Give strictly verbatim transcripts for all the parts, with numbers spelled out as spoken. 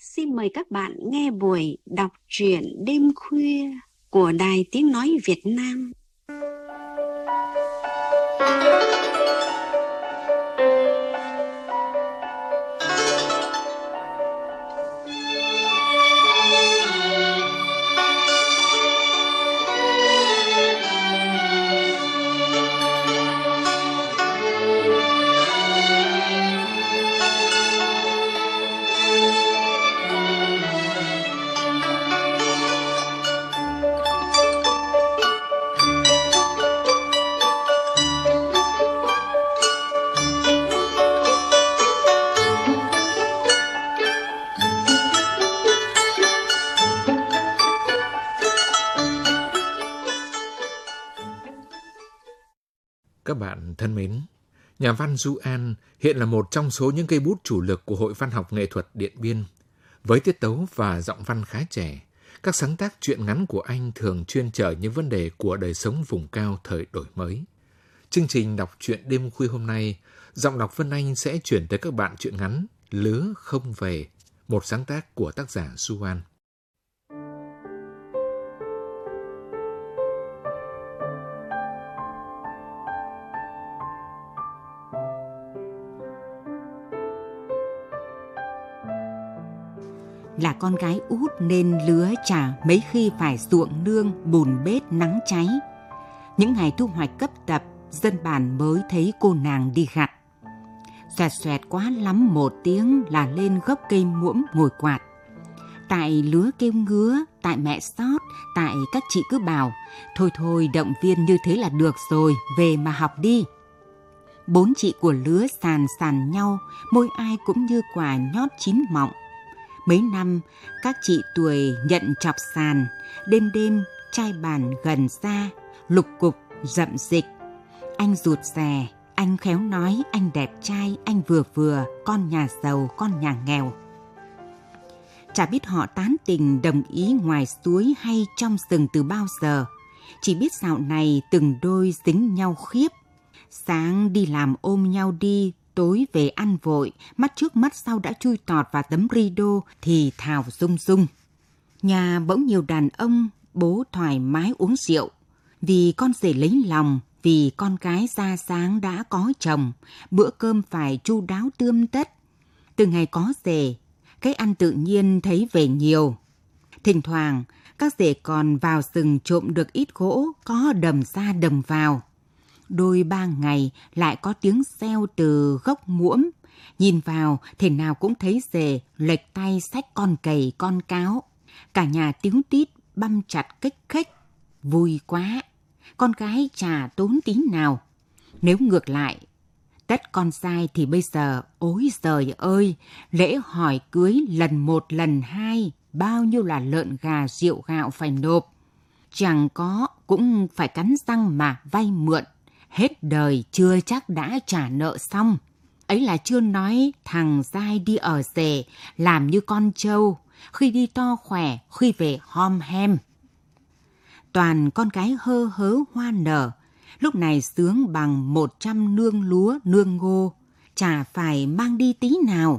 Xin mời các bạn nghe buổi đọc truyện đêm khuya của Đài Tiếng Nói Việt Nam. Các bạn thân mến, nhà văn Du An hiện là một trong số những cây bút chủ lực của Hội Văn học Nghệ thuật Điện Biên. Với tiết tấu và giọng văn khá trẻ, các sáng tác truyện ngắn của anh thường chuyên chở những vấn đề của đời sống vùng cao thời đổi mới. Chương trình đọc truyện đêm khuya hôm nay, giọng đọc Vân Anh sẽ chuyển tới các bạn truyện ngắn Lứa Không Về, một sáng tác của tác giả Du An. Là con gái út nên Lứa chả mấy khi phải ruộng nương bùn bết nắng cháy. Những ngày thu hoạch cấp tập, dân bản mới thấy cô nàng đi gặt. Xoẹt xoẹt quá lắm một tiếng là lên gốc cây muỗng ngồi quạt. Tại Lứa kêu ngứa, tại mẹ xót, tại các chị cứ bảo thôi thôi động viên như thế là được rồi, về mà học đi. Bốn chị của Lứa sàn sàn nhau, môi ai cũng như quả nhót chín mọng. Mấy năm, các chị tuổi nhận chọc sàn, đêm đêm trai bàn gần xa, lục cục, rậm dịch. Anh rụt rè, anh khéo nói, anh đẹp trai, anh vừa vừa, con nhà giàu, con nhà nghèo. Chả biết họ tán tình đồng ý ngoài suối hay trong rừng từ bao giờ. Chỉ biết dạo này từng đôi dính nhau khiếp. Sáng đi làm ôm nhau đi, tối về ăn vội, mắt trước mắt sau đã chui tọt vào tấm rido thì thào rung rung. Nhà bỗng nhiều đàn ông, bố thoải mái uống rượu. Vì con rể lấy lòng, vì con gái ra sáng đã có chồng, bữa cơm phải chu đáo tươm tất. Từ ngày có rể, cái ăn tự nhiên thấy về nhiều. Thỉnh thoảng, các rể còn vào rừng trộm được ít gỗ, có đầm ra đầm vào. Đôi ba ngày lại có tiếng reo từ gốc muỗng. Nhìn vào, thể nào cũng thấy rể lệch tay xách con cầy con cáo. Cả nhà tíu tít băm chặt kích khích. Vui quá, con gái chả tốn tí nào. Nếu ngược lại, tất con trai thì bây giờ, ối giời ơi, lễ hỏi cưới lần một lần hai, bao nhiêu là lợn gà rượu gạo phải nộp. Chẳng có cũng phải cắn răng mà vay mượn. Hết đời chưa chắc đã trả nợ xong. Ấy là chưa nói thằng dai đi ở rể, làm như con trâu, khi đi to khỏe, khi về hom hem. Toàn con gái hơ hớ hoa nở, lúc này sướng bằng một trăm nương lúa nương ngô, chả phải mang đi tí nào.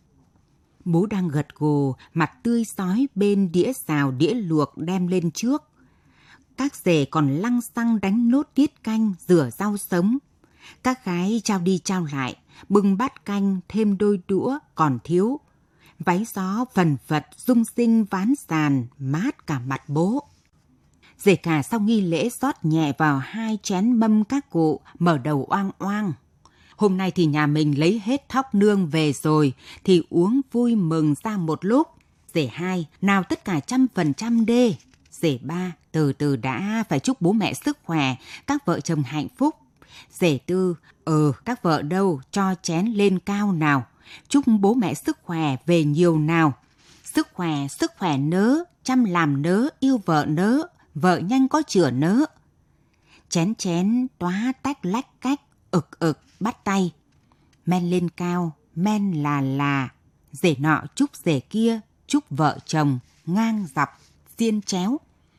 Bố đang gật gù, mặt tươi rói bên đĩa xào đĩa luộc đem lên trước. Các rể còn lăng xăng đánh nốt tiết canh, rửa rau sống. Các gái trao đi trao lại, bưng bát canh thêm đôi đũa còn thiếu. Váy gió phần phật rung sinh ván sàn, mát cả mặt bố. Rể cả sau nghi lễ rót nhẹ vào hai chén mâm các cụ, mở đầu oang oang. Hôm nay thì nhà mình lấy hết thóc nương về rồi, thì uống vui mừng ra một lúc. Rể hai, nào tất cả trăm phần trăm đê. Rể ba, từ từ đã, phải chúc bố mẹ sức khỏe, các vợ chồng hạnh phúc. Rể tư, ờ, các vợ đâu, cho chén lên cao nào. Chúc bố mẹ sức khỏe về nhiều nào. Sức khỏe, sức khỏe nớ, chăm làm nớ, yêu vợ nớ, vợ nhanh có chữa nớ. Chén chén, tóa tách lách cách, ực ực, bắt tay. Men lên cao, men là là. Rể nọ chúc rể kia, chúc vợ chồng, ngang dọc, xiên chéo.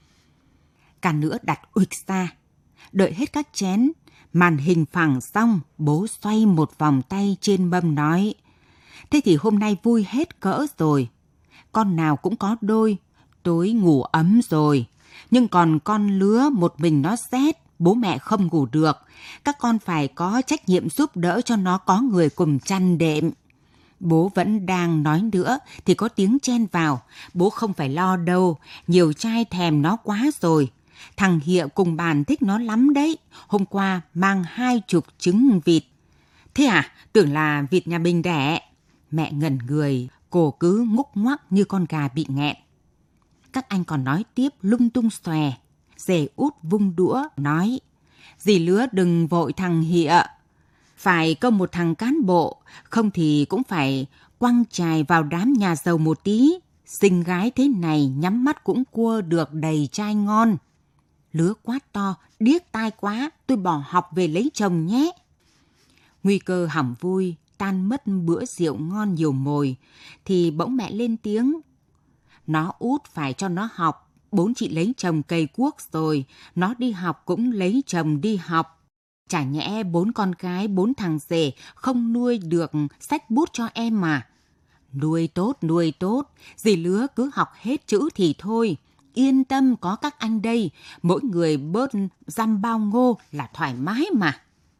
Cả nữa đặt uịch ra. Đợi hết các chén, màn hình phẳng xong, bố xoay một vòng tay trên mâm nói. Thế thì hôm nay vui hết cỡ rồi. con nào cũng có đôi, tối ngủ ấm rồi. Nhưng còn con lứa một mình nó rét, bố mẹ không ngủ được. Các con phải có trách nhiệm giúp đỡ cho nó có người cùng chăn đệm. Bố vẫn đang nói nữa thì có tiếng chen vào. Bố không phải lo đâu, nhiều trai thèm nó quá rồi. Thằng Hiện cùng bàn thích nó lắm đấy. Hôm qua mang hai chục trứng vịt. Thế à, tưởng là vịt nhà mình đẻ. Mẹ ngẩn người, cổ cứ ngúc ngoắc như con gà bị nghẹn. Các anh còn nói tiếp lung tung xòe. Dề Út vung đũa, nói: dì Lứa đừng vội thằng Hịa. Phải công một thằng cán bộ, không thì cũng phải quăng chài vào đám nhà giàu một tí. Xinh gái thế này nhắm mắt cũng cua được đầy trai ngon. Lứa quát to: điếc tai quá, tôi bỏ học về lấy chồng nhé. Nguy cơ hỏng vui, tan mất bữa rượu ngon nhiều mồi, thì bỗng mẹ lên tiếng: nó Út phải cho nó học, bốn chị lấy chồng cày cuốc rồi, nó đi học cũng lấy chồng đi học. Chả nhẽ bốn con cái, bốn thằng rể không nuôi được sách bút cho em mà. Nuôi tốt, nuôi tốt, dì Lứa cứ học hết chữ thì thôi. Yên tâm, có các anh đây, mỗi người bớt dăm bao ngô là thoải mái mà.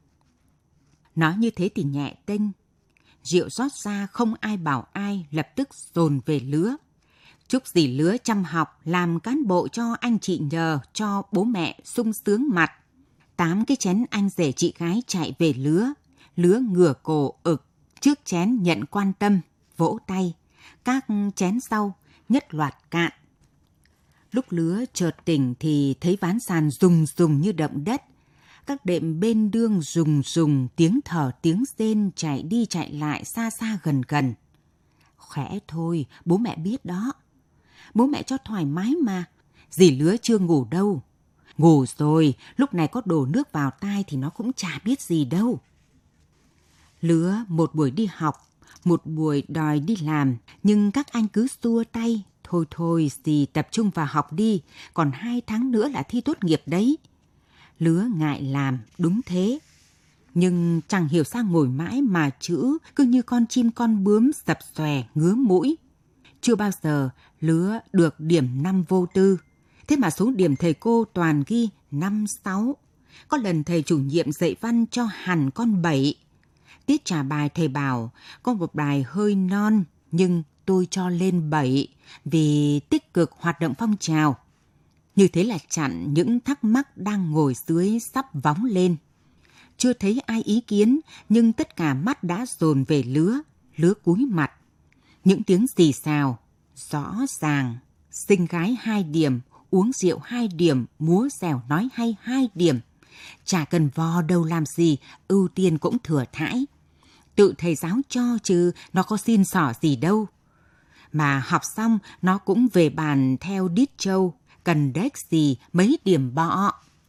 Nói như thế thì nhẹ tênh. Rượu rót ra không ai bảo ai, lập tức dồn về Lứa. Chúc dì Lứa chăm học, làm cán bộ cho anh chị nhờ, cho bố mẹ sung sướng mặt. Tám cái chén anh rể chị gái chạy về Lứa. Lứa ngửa cổ ực, trước chén nhận quan tâm, vỗ tay. Các chén sau nhất loạt cạn. Lúc Lứa chợt tỉnh thì thấy ván sàn rùng rùng như động đất. Các đệm bên đương rùng rùng, tiếng thở tiếng rên chạy đi chạy lại xa xa gần gần. Khẽ thôi, bố mẹ biết đó. Bố mẹ cho thoải mái mà. Dì Lứa chưa ngủ đâu. Ngủ rồi, lúc này có đổ nước vào tai thì nó cũng chả biết gì đâu. Lứa một buổi đi học, một buổi đòi đi làm, nhưng các anh cứ xua tay. Thôi thôi, dì tập trung vào học đi, còn hai tháng nữa là thi tốt nghiệp đấy. Lứa ngại làm, đúng thế. Nhưng chẳng hiểu sao ngồi mãi mà chữ cứ như con chim con bướm sập xòe ngứa mũi. Chưa bao giờ Lứa được điểm năm vô tư. Thế mà số điểm thầy cô toàn ghi năm sáu. Có lần thầy chủ nhiệm dạy văn cho hẳn con bảy. Tiết trả bài thầy bảo có một bài hơi non nhưng tôi cho lên bảy vì tích cực hoạt động phong trào. Như thế là chặn những thắc mắc đang ngồi dưới sắp vóng lên. Chưa thấy ai ý kiến nhưng tất cả mắt đã dồn về Lứa. Lứa cúi mặt. Những tiếng xì xào rõ ràng. Xinh gái hai điểm, uống rượu hai điểm, múa dẻo nói hay hai điểm. Chả cần vò đầu làm gì, ưu tiên cũng thừa thãi. Tự thầy giáo cho chứ nó có xin xỏ gì đâu. Mà học xong nó cũng về bàn theo đít trâu, cần đếch gì mấy điểm bọ.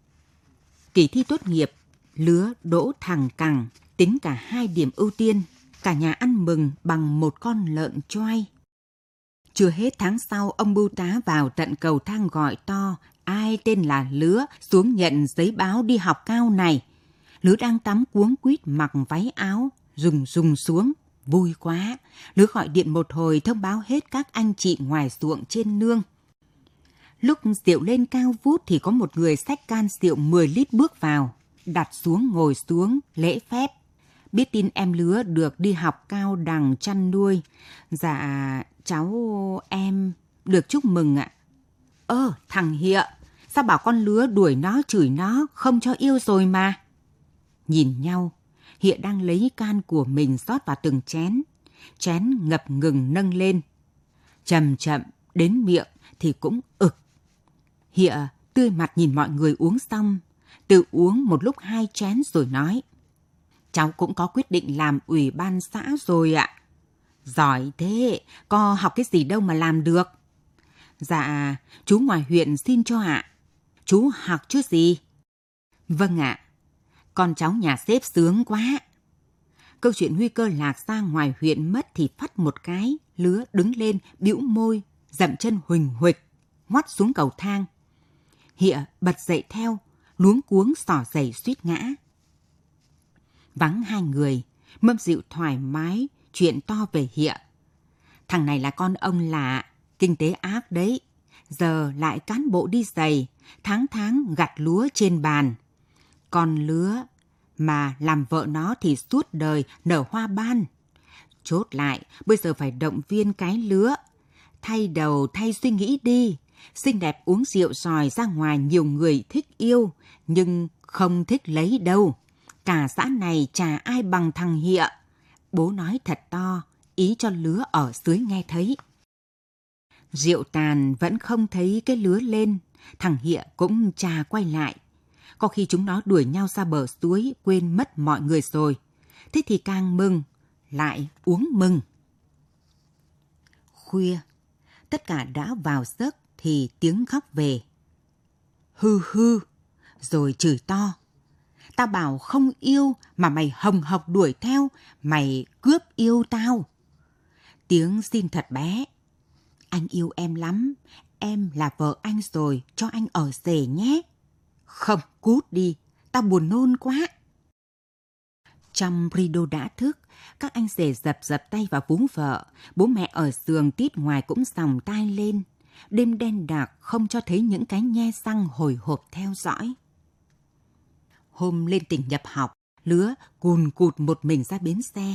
Kỳ thi tốt nghiệp, Lứa đỗ thằng cẳng, tính cả hai điểm ưu tiên. Cả nhà ăn mừng bằng một con lợn choai. Chưa hết tháng sau, ông bưu tá vào tận cầu thang gọi to: ai tên là Lứa xuống nhận giấy báo đi học cao này. Lứa đang tắm cuống quýt mặc váy áo, rùng rùng xuống. Vui quá, Lứa gọi điện một hồi thông báo hết các anh chị ngoài ruộng trên nương. Lúc rượu lên cao vút thì có một người xách can rượu mười lít bước vào, đặt xuống ngồi xuống, lễ phép. Biết tin em Lứa được đi học cao đẳng chăn nuôi. Dạ, cháu em được chúc mừng ạ. Ơ, thằng Hịa, sao bảo con Lứa đuổi nó chửi nó, không cho yêu rồi mà. Nhìn nhau, Hịa đang lấy can của mình rót vào từng chén. Chén ngập ngừng nâng lên. Chậm chậm đến miệng thì cũng ực. Hịa tươi mặt nhìn mọi người uống xong, tự uống một lúc hai chén rồi nói: cháu cũng có quyết định làm ủy ban xã rồi ạ. Giỏi thế, có học cái gì đâu mà làm được. Dạ, chú ngoài huyện xin cho ạ. Chú học chứ gì? Vâng ạ. Con cháu nhà sếp sướng quá. Câu chuyện Huy Cơ lạc ra ngoài huyện mất thì phắt một cái, Lứa đứng lên, bĩu môi, dậm chân huỳnh huỵch, ngoắt xuống cầu thang. Hịa bật dậy theo, luống cuống xỏ giày suýt ngã. Vắng hai người, Mâm Dịu thoải mái chuyện to về Hịa. Thằng này là con ông lạ, kinh tế ác đấy. Giờ lại cán bộ đi giày, tháng tháng gặt lúa trên bàn. Con lứa mà làm vợ nó thì suốt đời nở hoa ban. Chốt lại, bây giờ phải động viên cái lứa. Thay đầu thay suy nghĩ đi. Xinh đẹp uống rượu sòi ra ngoài nhiều người thích yêu, nhưng không thích lấy đâu. Cả xã này chả ai bằng thằng Hịa. Bố nói thật to, ý cho lứa ở dưới nghe thấy. Rượu tàn vẫn không thấy cái lứa lên, thằng Hịa cũng chà quay lại. Có khi chúng nó đuổi nhau ra bờ suối, quên mất mọi người rồi. Thế thì càng mừng, lại uống mừng. Khuya, tất cả đã vào giấc thì tiếng khóc về. Hư hư, rồi chửi to. Tao bảo không yêu mà mày hồng hộc đuổi theo, mày cướp yêu tao. Tiếng xin thật bé. Anh yêu em lắm, em là vợ anh rồi, cho anh ở rể nhé. Không, cút đi, tao buồn nôn quá. Trong rido đã thức, các anh rể dập dập tay vào vú vợ, bố mẹ ở giường tít ngoài cũng sòng tai lên. Đêm đen đặc không cho thấy những cái nhe răng hồi hộp theo dõi. Hôm lên tỉnh nhập học, lứa cùn cụt một mình ra bến xe.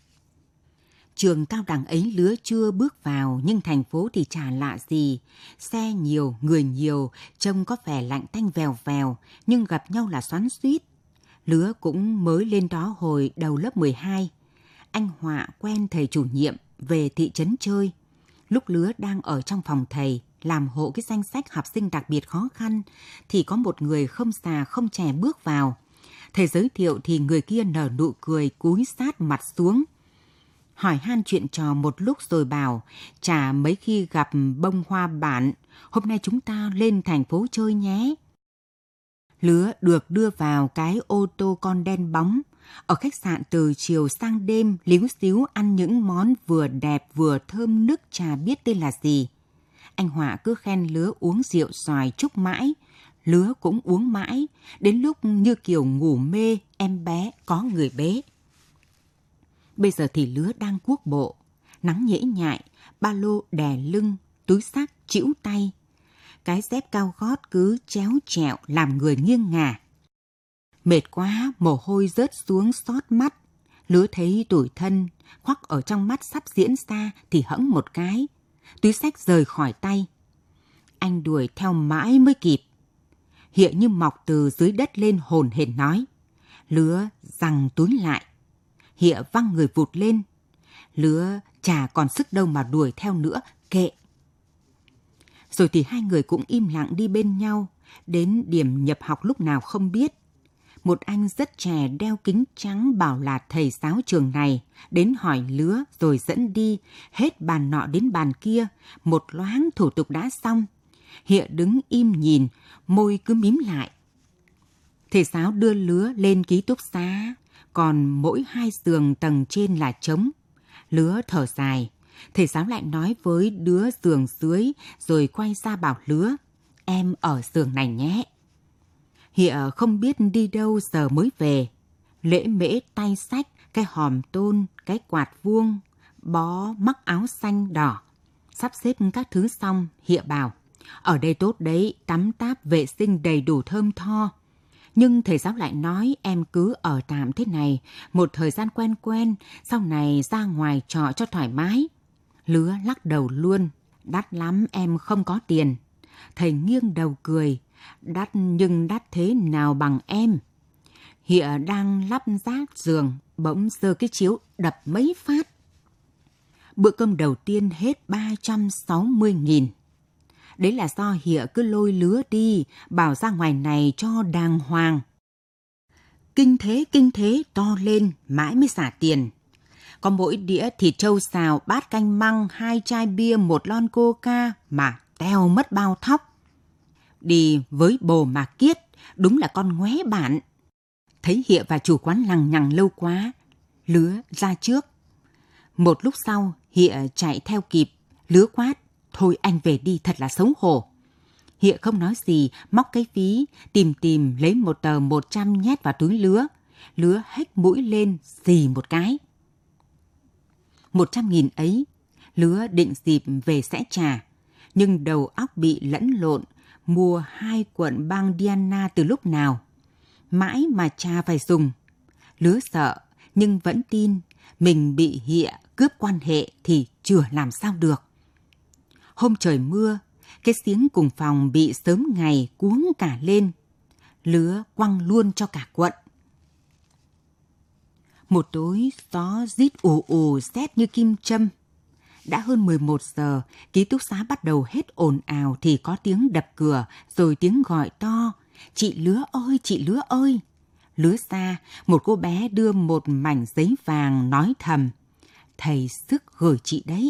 Trường cao đẳng ấy lứa chưa bước vào, nhưng thành phố thì chả lạ gì. Xe nhiều, người nhiều, trông có vẻ lạnh tanh vèo vèo, nhưng gặp nhau là xoắn xuýt. Lứa cũng mới lên đó hồi đầu lớp mười hai. Anh Họa quen thầy chủ nhiệm về thị trấn chơi. Lúc lứa đang ở trong phòng thầy, làm hộ cái danh sách học sinh đặc biệt khó khăn, thì có một người không già không trẻ bước vào. Thầy giới thiệu thì người kia nở nụ cười cúi sát mặt xuống. Hỏi han chuyện trò một lúc rồi bảo, chả mấy khi gặp bông hoa bản, hôm nay chúng ta lên thành phố chơi nhé. Lứa được đưa vào cái ô tô con đen bóng, ở khách sạn từ chiều sang đêm líu xíu ăn những món vừa đẹp vừa thơm nức chả biết tên là gì. Anh Họa cứ khen lứa uống rượu xoài chúc mãi, lứa cũng uống mãi, đến lúc như kiểu ngủ mê, em bé có người bế. Bây giờ thì lứa đang cuốc bộ, nắng nhễ nhại, ba lô đè lưng, túi xách chĩu tay. Cái dép cao gót cứ chéo trẹo làm người nghiêng ngả. Mệt quá, mồ hôi rớt xuống xót mắt. Lứa thấy tủi thân, khoác ở trong mắt sắp diễn ra thì hẫng một cái. Túi xách rời khỏi tay. Anh đuổi theo mãi mới kịp. Hịa như mọc từ dưới đất lên hồn hển nói. Lứa giằng túi lại. Hịa văng người vụt lên. Lứa chả còn sức đâu mà đuổi theo nữa, kệ. Rồi thì hai người cũng im lặng đi bên nhau, đến điểm nhập học lúc nào không biết. Một anh rất trẻ đeo kính trắng bảo là thầy giáo trường này, đến hỏi lứa rồi dẫn đi, hết bàn nọ đến bàn kia, một loáng thủ tục đã xong. Hịa đứng im nhìn, môi cứ mím lại. Thầy giáo đưa lứa lên ký túc xá, còn mỗi hai giường tầng trên là trống. Lứa thở dài, thầy giáo lại nói với đứa giường dưới rồi quay ra bảo lứa, em ở giường này nhé. Hịa không biết đi đâu giờ mới về, lễ mễ tay xách, cái hòm tôn, cái quạt vuông, bó mắc áo xanh đỏ. Sắp xếp các thứ xong, Hịa bảo, ở đây tốt đấy, tắm táp vệ sinh đầy đủ thơm tho. Nhưng thầy giáo lại nói em cứ ở tạm thế này, một thời gian quen quen, sau này ra ngoài trọ cho thoải mái. Lứa lắc đầu luôn, đắt lắm em không có tiền. Thầy nghiêng đầu cười, đắt nhưng đắt thế nào bằng em. Hịa đang lắp ráp giường, bỗng giơ cái chiếu đập mấy phát. Bữa cơm đầu tiên hết ba trăm sáu mươi nghìn. Đấy là do Hịa cứ lôi lứa đi, bảo ra ngoài này cho đàng hoàng. Kinh thế, kinh thế, to lên, mãi mới xả tiền. Có mỗi đĩa thịt trâu xào, bát canh măng, hai chai bia, một lon coca mà teo mất bao thóc. Đi với bồ mà kiết, đúng là con ngoé bản. Thấy Hịa và chủ quán lằng nhằng lâu quá, lứa ra trước. Một lúc sau, Hịa chạy theo kịp, lứa quát. Thôi anh về đi, thật là xấu hổ. Hịa không nói gì, móc cái ví, tìm tìm lấy một tờ một trăm nhét vào túi lứa. Lứa hếch mũi lên, xì một cái. Một trăm nghìn ấy, Lứa định dịp về sẽ trả, nhưng đầu óc bị lẫn lộn, mua hai cuộn băng Diana từ lúc nào. Mãi mà cha phải dùng. Lứa sợ, nhưng vẫn tin mình bị hịa cướp quan hệ thì chưa làm sao được. Hôm trời mưa, cái xiếng cùng phòng bị sớm ngày cuống cả lên. Lứa quăng luôn cho cả quận. Một tối gió rít ù ù rét như kim châm. Đã hơn mười một giờ, ký túc xá bắt đầu hết ồn ào thì có tiếng đập cửa, rồi tiếng gọi to. Chị Lứa ơi, chị Lứa ơi! Lứa xa, một cô bé đưa một mảnh giấy vàng nói thầm. Thầy sức gửi chị đấy.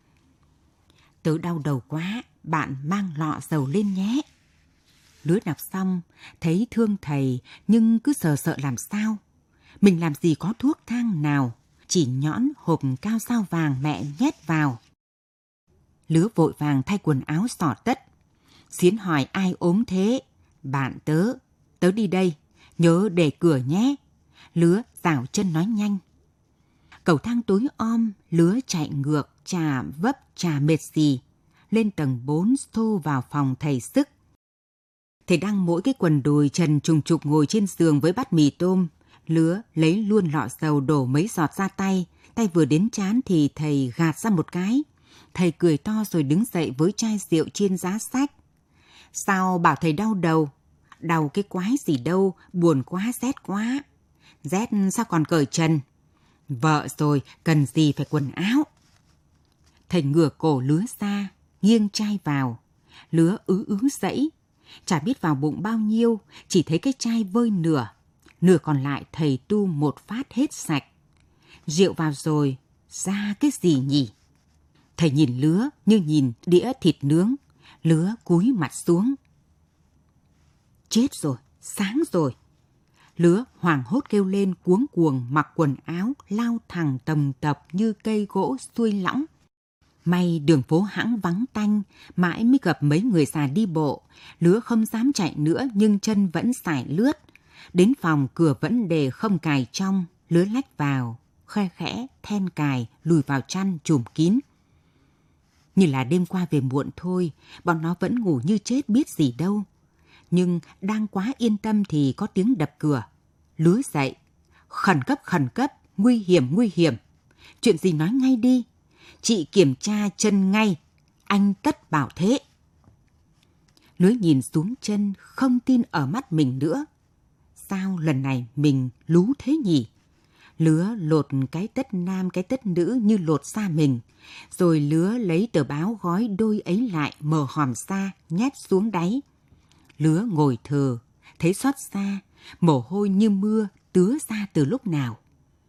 Tớ đau đầu quá, bạn mang lọ dầu lên nhé. Lứa đọc xong, thấy thương thầy nhưng cứ sợ sợ làm sao. Mình làm gì có thuốc thang nào, chỉ nhõn hộp cao sao vàng mẹ nhét vào. Lứa vội vàng thay quần áo xỏ tất. Xiến hỏi ai ốm thế? Bạn tớ, tớ đi đây, nhớ để cửa nhé. Lứa dảo chân nói nhanh. Cầu thang tối om, Lứa chạy ngược, chà vấp chà mệt gì. Lên tầng bốn xô vào phòng thầy sức. Thầy đang mỗi cái quần đùi trần trùng trục ngồi trên giường với bát mì tôm. Lứa lấy luôn lọ dầu đổ mấy giọt ra tay. Tay vừa đến trán thì thầy gạt ra một cái. Thầy cười to rồi đứng dậy với chai rượu trên giá sách. Sao bảo thầy đau đầu? Đau cái quái gì đâu, buồn quá, rét quá. Rét sao còn cởi trần? Vợ rồi, cần gì phải quần áo? Thầy ngửa cổ Lứa ra, nghiêng chai vào. Lứa ứ ứ dẫy. Chả biết vào bụng bao nhiêu, chỉ thấy cái chai vơi nửa. Nửa còn lại thầy tu một phát hết sạch. Rượu vào rồi, ra cái gì nhỉ? Thầy nhìn Lứa như nhìn đĩa thịt nướng. Lứa cúi mặt xuống. Chết rồi, sáng rồi. Lứa hoảng hốt kêu lên cuống cuồng mặc quần áo lao thẳng tầm tập như cây gỗ xuôi lõng. May đường phố hãng vắng tanh, mãi mới gặp mấy người già đi bộ. Lứa không dám chạy nữa nhưng chân vẫn sải lướt. Đến phòng cửa vẫn để không cài trong, Lứa lách vào, khe khẽ, then cài, lùi vào chăn trùm kín. Như là đêm qua về muộn thôi, bọn nó vẫn ngủ như chết biết gì đâu. Nhưng đang quá yên tâm thì có tiếng đập cửa. Lứa dậy. Khẩn cấp, khẩn cấp, nguy hiểm, nguy hiểm. Chuyện gì nói ngay đi. Chị kiểm tra chân ngay. Anh tất bảo thế. Lứa nhìn xuống chân, không tin ở mắt mình nữa. Sao lần này mình lú thế nhỉ? Lứa lột cái tất nam cái tất nữ như lột da mình. Rồi Lứa lấy tờ báo gói đôi ấy lại, mở hòm ra, nhét xuống đáy. Lứa ngồi thờ, thấy xót xa, mồ hôi như mưa tứa ra từ lúc nào.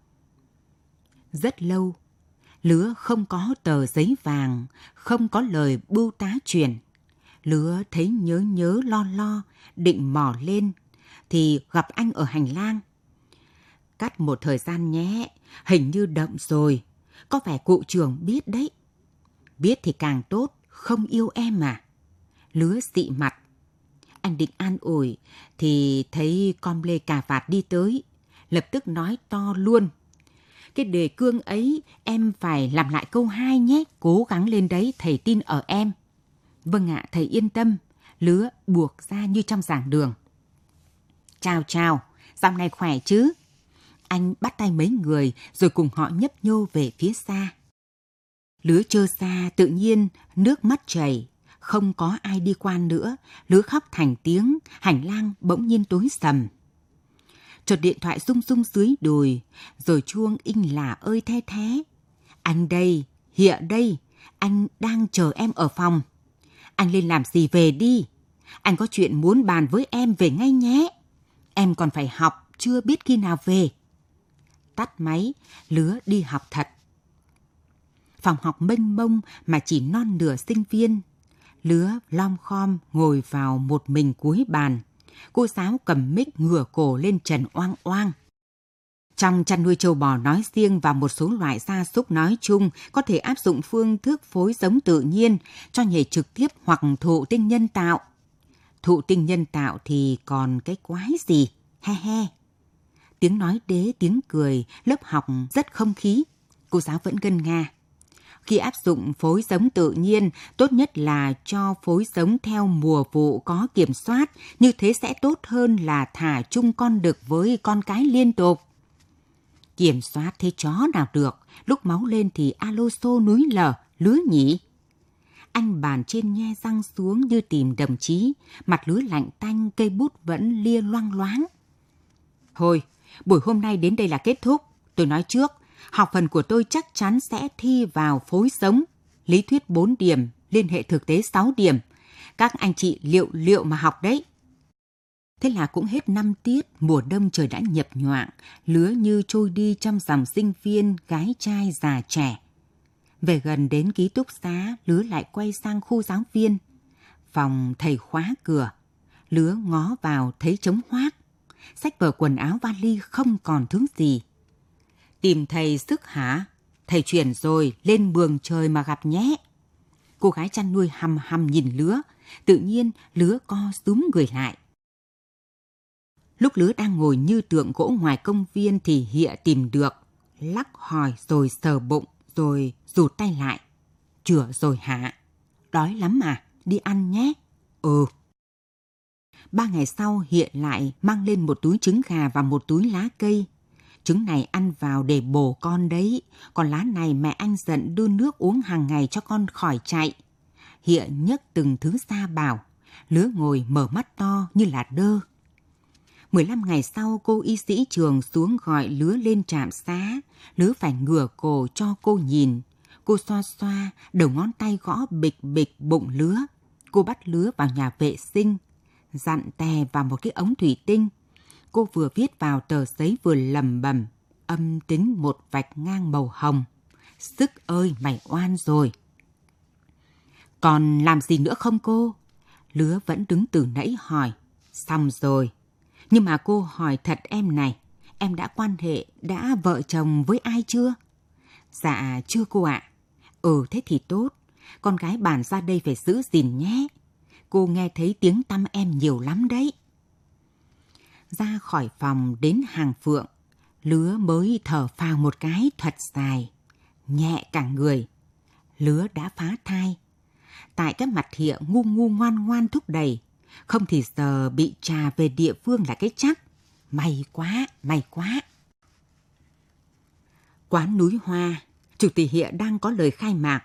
Rất lâu, Lứa không có tờ giấy vàng, không có lời bưu tá truyền. Lứa thấy nhớ nhớ lo lo, định mò lên, thì gặp anh ở hành lang. Cắt một thời gian nhé, hình như đậm rồi, có vẻ cụ trưởng biết đấy. Biết thì càng tốt, không yêu em mà. Lứa xị mặt. Anh định an ủi, thì thấy com lê cà vạt đi tới, lập tức nói to luôn. Cái đề cương ấy em phải làm lại câu hai nhé, cố gắng lên đấy, thầy tin ở em. Vâng ạ, thầy yên tâm. Lứa buộc ra như trong giảng đường. Chào chào, dạo này khỏe chứ? Anh bắt tay mấy người rồi cùng họ nhấp nhô về phía xa. Lứa trơ xa tự nhiên nước mắt chảy, không có ai đi qua nữa. Lứa khóc thành tiếng, hành lang bỗng nhiên tối sầm. Chợt điện thoại rung rung dưới đùi, rồi chuông inh lả ơi the thế. Anh đây, hiện đây, anh đang chờ em ở phòng. Anh lên làm gì về đi. Anh có chuyện muốn bàn với em, về ngay nhé. Em còn phải học, chưa biết khi nào về. Tắt máy, Lứa đi học thật. Phòng học mênh mông mà chỉ non nửa sinh viên. Lứa lom khom ngồi vào một mình cuối bàn. Cô giáo cầm mic ngửa cổ lên trần oang oang. Trong chăn nuôi trâu bò nói riêng và một số loại gia súc nói chung có thể áp dụng phương thức phối giống tự nhiên cho nhảy trực tiếp hoặc thụ tinh nhân tạo. Thụ tinh nhân tạo thì còn cái quái gì? He he. Tiếng nói đế, tiếng cười, lớp học rất không khí. Cô giáo vẫn ngân nga. Khi áp dụng phối giống tự nhiên, tốt nhất là cho phối giống theo mùa vụ có kiểm soát, như thế sẽ tốt hơn là thả chung con đực với con cái liên tục. Kiểm soát thế chó nào được, lúc máu lên thì alo xô núi lở, lứa nhỉ. Anh bàn trên nhe răng xuống như tìm đồng chí, mặt lứa lạnh tanh, cây bút vẫn lia loang loáng. Thôi, buổi hôm nay đến đây là kết thúc. Tôi nói trước, học phần của tôi chắc chắn sẽ thi vào phối giống, lý thuyết bốn điểm, liên hệ thực tế sáu điểm. Các anh chị liệu liệu mà học đấy. Thế là cũng hết năm tiết, mùa đông trời đã nhập nhoạng, lứa như trôi đi trong dòng sinh viên, gái trai già trẻ. Về gần đến ký túc xá, lứa lại quay sang khu giáo viên. Phòng thầy khóa cửa, lứa ngó vào thấy trống hoác. Sách vở quần áo vali không còn thứ gì. Tìm thầy sức hả? Thầy chuyển rồi, lên mường trời mà gặp nhé. Cô gái chăn nuôi hăm hăm nhìn lứa, tự nhiên lứa co súm người lại. Lúc lứa đang ngồi như tượng gỗ ngoài công viên thì Hịa tìm được, lắc hỏi rồi sờ bụng, rồi rụt tay lại. Chửa rồi hả? Đói lắm à? Đi ăn nhé. Ừ. Ba ngày sau Hịa lại mang lên một túi trứng gà và một túi lá cây. Trứng này ăn vào để bổ con đấy, còn lá này mẹ anh giận đưa nước uống hàng ngày cho con khỏi chạy. Hịa nhấc từng thứ ra bảo, lứa ngồi mở mắt to như là đơ. mười lăm ngày sau, cô y sĩ trường xuống gọi lứa lên trạm xá. Lứa phải ngửa cổ cho cô nhìn. Cô xoa xoa, đầu ngón tay gõ bịch bịch bụng lứa. Cô bắt lứa vào nhà vệ sinh, dặn tè vào một cái ống thủy tinh. Cô vừa viết vào tờ giấy vừa lẩm bẩm, âm tính một vạch ngang màu hồng. Sức ơi, mày oan rồi. Còn làm gì nữa không cô? Lứa vẫn đứng từ nãy hỏi. Xong rồi. Nhưng mà cô hỏi thật em này, em đã quan hệ, đã vợ chồng với ai chưa? Dạ chưa cô ạ. Ừ thế thì tốt, con gái bản ra đây phải giữ gìn nhé. Cô nghe thấy tiếng tăm em nhiều lắm đấy. Ra khỏi phòng đến hàng Phượng, Lứa mới thở phào một cái thật dài, nhẹ cả người. Lứa đã phá thai. Tại cái mặt Hịa ngu ngu ngoan ngoan thúc đẩy, không thì giờ bị trà về địa phương là cái chắc. May quá, may quá. Quán Núi Hoa, Chủ tịch Hịa đang có lời khai mạc.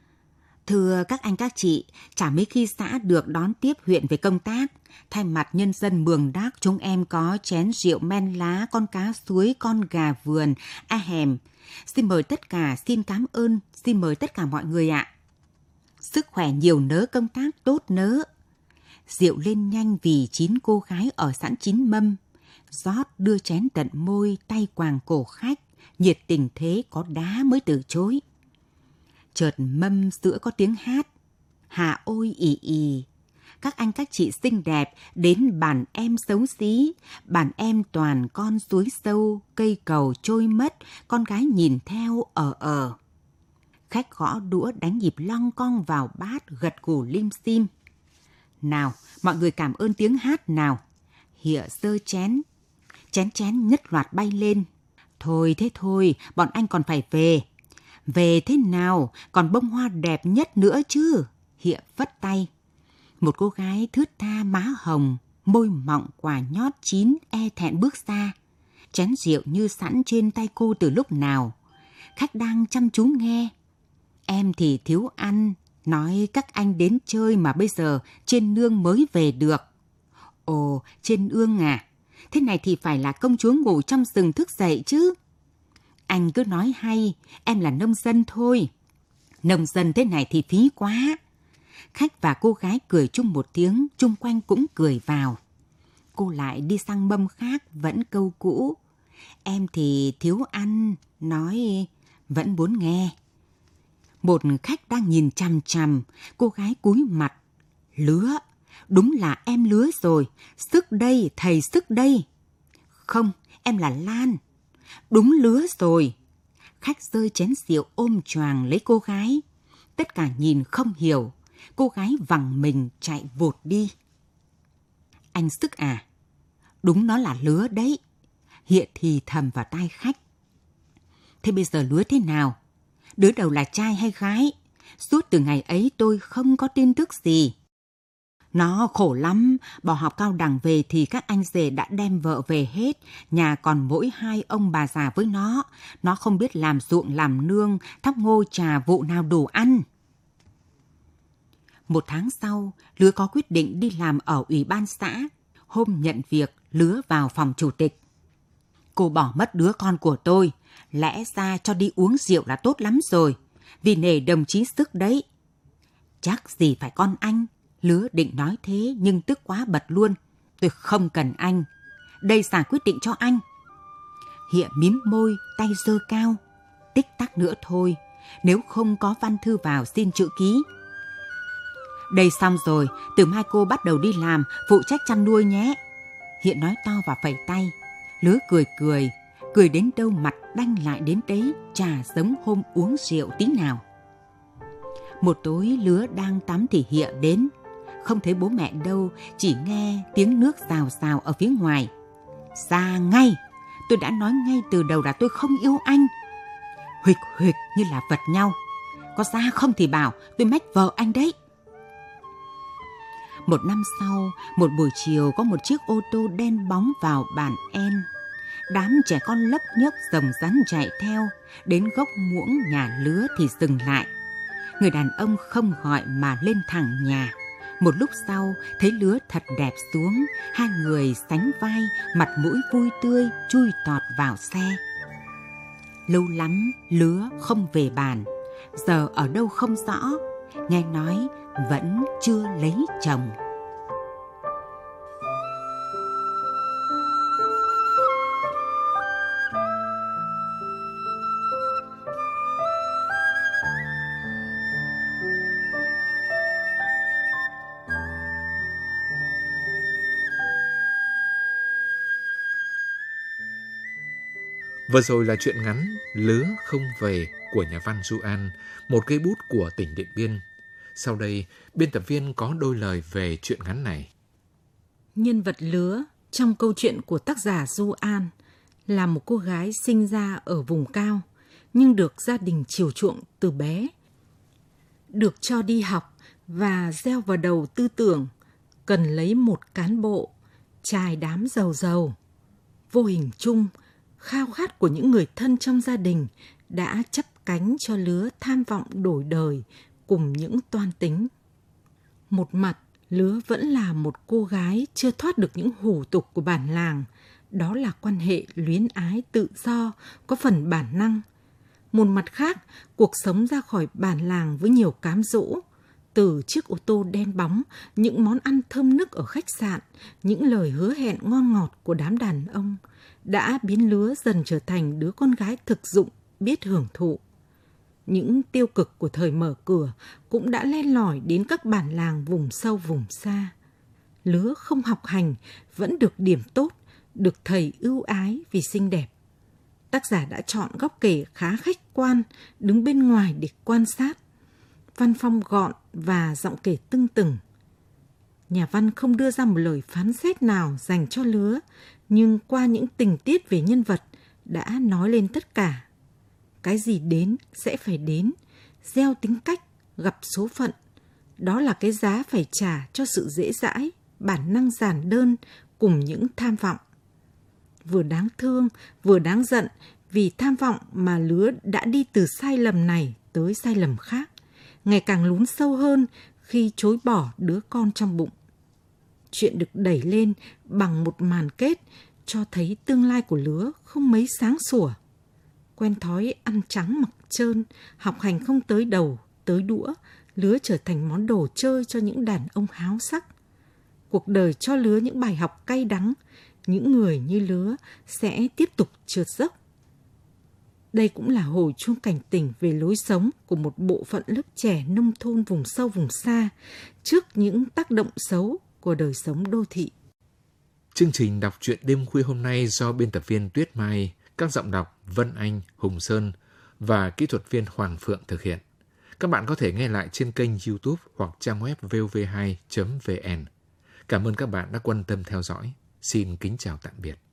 Thưa các anh các chị, chả mấy khi xã được đón tiếp huyện về công tác. Thay mặt nhân dân Mường Đác, chúng em có chén rượu men lá, con cá suối, con gà vườn, a hèm. Xin mời tất cả, xin cảm ơn, xin mời tất cả mọi người ạ. Sức khỏe nhiều nớ, công tác tốt nớ. Rượu lên nhanh vì chín cô gái ở sẵn chín mâm. Rót đưa chén tận môi, tay quàng cổ khách, nhiệt tình thế có đá mới từ chối. Chợt mâm sữa có tiếng hát. Hà ôi ì ì. Các anh các chị xinh đẹp đến bàn em xấu xí. Bàn em toàn con suối sâu, cây cầu trôi mất, con gái nhìn theo ở ở. Khách gõ đũa đánh nhịp long cong vào bát, gật gù lim sim. Nào, mọi người cảm ơn tiếng hát nào. Hịa giơ chén. Chén chén nhất loạt bay lên. Thôi thế thôi, bọn anh còn phải về. Về thế nào, còn bông hoa đẹp nhất nữa chứ. Hịa phất tay. Một cô gái thướt tha má hồng, môi mọng quả nhót chín e thẹn bước ra. Chén rượu như sẵn trên tay cô từ lúc nào. Khách đang chăm chú nghe. Em thì thiếu ăn, nói các anh đến chơi mà bây giờ trên nương mới về được. Ồ, trên nương à, thế này thì phải là công chúa ngủ trong rừng thức dậy chứ. Anh cứ nói hay, em là nông dân thôi. Nông dân thế này thì phí quá. Khách và cô gái cười chung một tiếng, chung quanh cũng cười vào. Cô lại đi sang mâm khác, vẫn câu cũ. Em thì thiếu ăn, nói vẫn muốn nghe. Một khách đang nhìn chằm chằm, cô gái cúi mặt. Lứa, đúng là em Lứa rồi, sức đây, thầy sức đây. Không, em là Lan. Đúng Lứa rồi. Khách rơi chén rượu ôm choàng lấy cô gái. Tất cả nhìn không hiểu. Cô gái vằng mình chạy vụt đi. Anh Sức à? Đúng nó là Lứa đấy. Hịa thì thầm vào tai khách. Thế bây giờ Lứa thế nào? đứa đầu là trai hay gái. Suốt từ ngày ấy tôi không có tin tức gì. Nó khổ lắm, bỏ học cao đẳng về thì các anh rể đã đem vợ về hết, nhà còn mỗi hai ông bà già với nó. Nó không biết làm ruộng làm nương, thóc ngô trà vụ nào đủ ăn. Một tháng sau, Lứa có quyết định đi làm ở ủy ban xã. Hôm nhận việc, Lứa vào phòng chủ tịch. Cô bỏ mất đứa con của tôi, lẽ ra cho đi uống rượu là tốt lắm rồi, vì nể đồng chí sức đấy. Chắc gì phải con anh. Lứa định nói thế nhưng tức quá bật luôn. Tôi không cần anh. Đây Sà quyết định cho anh. Hịa mím môi, tay giơ cao. Tích tắc nữa thôi. Nếu không có văn thư vào xin chữ ký. Đây xong rồi, từ mai cô bắt đầu đi làm, phụ trách chăn nuôi nhé. Hiện nói to và phẩy tay. Lứa cười cười. Cười đến đâu mặt đanh lại đến đấy. Chả giống hôm uống rượu tí nào. Một tối Lứa đang tắm thì Hịa đến. Không thấy bố mẹ đâu, chỉ nghe tiếng nước rào rào ở phía ngoài. Ra ngay, tôi đã nói ngay từ đầu là tôi không yêu anh. Huỵch huỵch như là vật nhau. Có ra không thì bảo, tôi mách vợ anh đấy. Một năm sau, một buổi chiều có một chiếc ô tô đen bóng vào bản En. Đám trẻ con lấp nhấp rồng rắn chạy theo, đến gốc muỗng nhà Lứa thì dừng lại. Người đàn ông không gọi mà lên thẳng nhà. Một lúc sau, thấy Lứa thật đẹp xuống, hai người sánh vai, mặt mũi vui tươi, chui tọt vào xe. Lâu lắm, Lứa không về bản, giờ ở đâu không rõ, nghe nói vẫn chưa lấy chồng. Vừa rồi là truyện ngắn Lứa không về của nhà văn Du An, một cây bút của tỉnh Điện Biên. Sau đây, biên tập viên có đôi lời về truyện ngắn này. Nhân vật Lứa trong câu chuyện của tác giả Du An là một cô gái sinh ra ở vùng cao, nhưng được gia đình chiều chuộng từ bé. Được cho đi học và gieo vào đầu tư tưởng cần lấy một cán bộ, chài đám giàu giàu. Vô hình chung, khao khát của những người thân trong gia đình đã chấp cánh cho Lứa tham vọng đổi đời cùng những toan tính. Một mặt, Lứa vẫn là một cô gái chưa thoát được những hủ tục của bản làng, đó là quan hệ luyến ái tự do, có phần bản năng. Một mặt khác, cuộc sống ra khỏi bản làng với nhiều cám dỗ, từ chiếc ô tô đen bóng, những món ăn thơm nức ở khách sạn, những lời hứa hẹn ngon ngọt của đám đàn ông, đã biến Lứa dần trở thành đứa con gái thực dụng, biết hưởng thụ. Những tiêu cực của thời mở cửa cũng đã len lỏi đến các bản làng vùng sâu vùng xa. Lứa không học hành, vẫn được điểm tốt, được thầy ưu ái vì xinh đẹp. Tác giả đã chọn góc kể khá khách quan, đứng bên ngoài để quan sát. Văn phong gọn và giọng kể tưng tửng. Nhà văn không đưa ra một lời phán xét nào dành cho Lứa, nhưng qua những tình tiết về nhân vật đã nói lên tất cả. Cái gì đến sẽ phải đến, gieo tính cách, gặp số phận. Đó là cái giá phải trả cho sự dễ dãi, bản năng giản đơn cùng những tham vọng. Vừa đáng thương, vừa đáng giận vì tham vọng mà Lứa đã đi từ sai lầm này tới sai lầm khác, ngày càng lún sâu hơn khi chối bỏ đứa con trong bụng. Chuyện được đẩy lên bằng một màn kết cho thấy tương lai của Lứa không mấy sáng sủa. Quen thói ăn trắng mặc trơn, học hành không tới đầu, tới đũa, Lứa trở thành món đồ chơi cho những đàn ông háo sắc. Cuộc đời cho Lứa những bài học cay đắng, những người như Lứa sẽ tiếp tục trượt dốc. Đây cũng là hồi chuông cảnh tỉnh về lối sống của một bộ phận lớp trẻ nông thôn vùng sâu vùng xa trước những tác động xấu của đời sống đô thị. Chương trình đọc truyện đêm khuya hôm nay do biên tập viên Tuyết Mai, các giọng đọc Vân Anh, Hùng Sơn và kỹ thuật viên Hoàng Phượng thực hiện. Các bạn có thể nghe lại trên kênh YouTube hoặc trang web vê o vê hai chấm vê en. Cảm ơn các bạn đã quan tâm theo dõi. Xin kính chào tạm biệt.